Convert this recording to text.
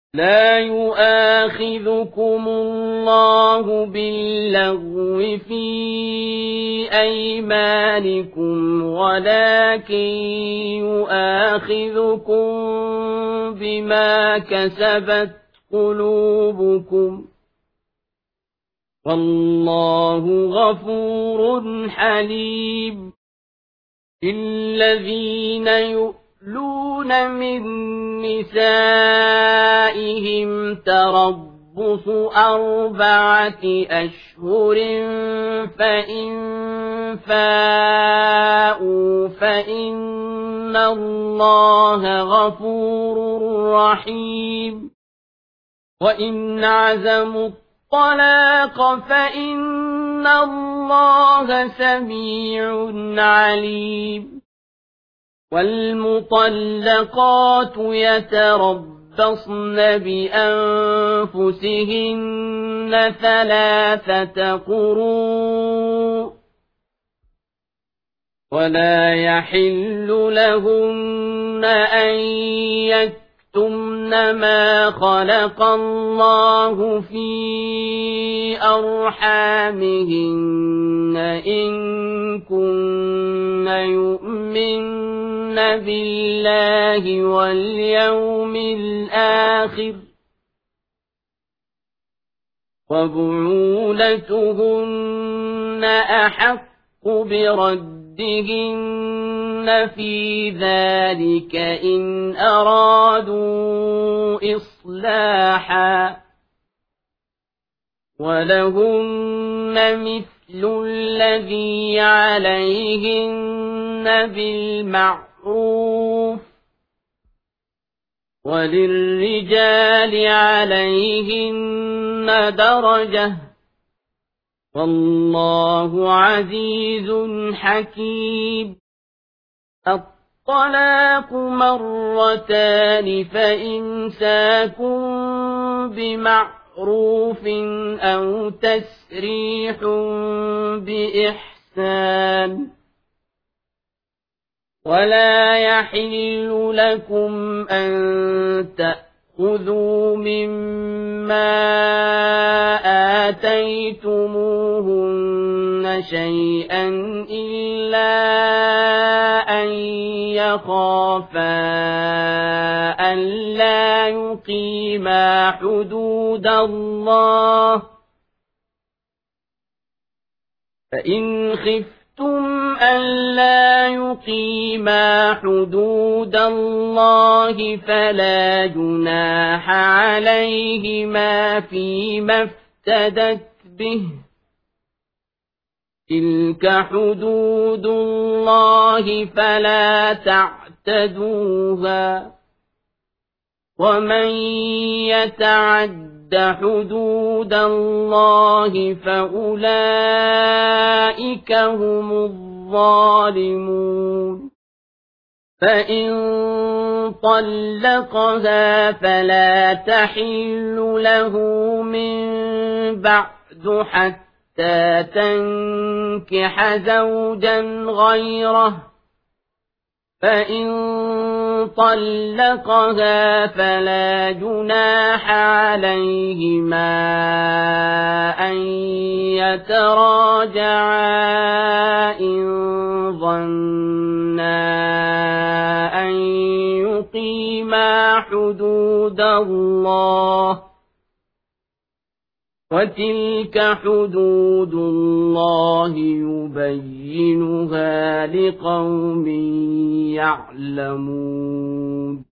لا يؤاخذكم الله باللغو في أيمانكم ولكن يؤاخذكم بما كسبت قلوبكم والله غفور حليم الذين يؤلون من نسائهم تربص 4 أشهر فإن فاءوا فإن الله غفور رحيم وإن عزموا الطلاق فإن الله سميع عليم والمطلقات يتربصن بأنفسهن 3 قروء ولا يحل لهن أن يكتمن ما خلق الله في أرحامهن إن كن يؤمن بالله واليوم الآخر وبعولتهن أحق بردهن في ذلك إن أرادوا إصلاحا ولهن مثل الذي عليهن بالمعروف وللرجال عليهن درجة والله عزيز حكيم الطلاق 2 فإمساك بمعروف أو تسريح بإحسان ولا يحل لكم أن تأخذوا مما آتيتموهن شيئا إلا أن يخافا ألا يقيما حدود الله فإن خفتم ألا يقيما حدود الله فلا جناح عليهما فيما افتدت به تلك حدود الله فلا تعتدوها ومن يتعد حدود الله فأولئك هم الظالمون فإن طلقها فلا تحل له من بعد حتى تنكح زوجا غيره فإن طلقها فلا جناح عليهما أن يتراجعا إن ظنا أن يقيما حدود الله وتلك حدود الله يبينها لقوم يعلمون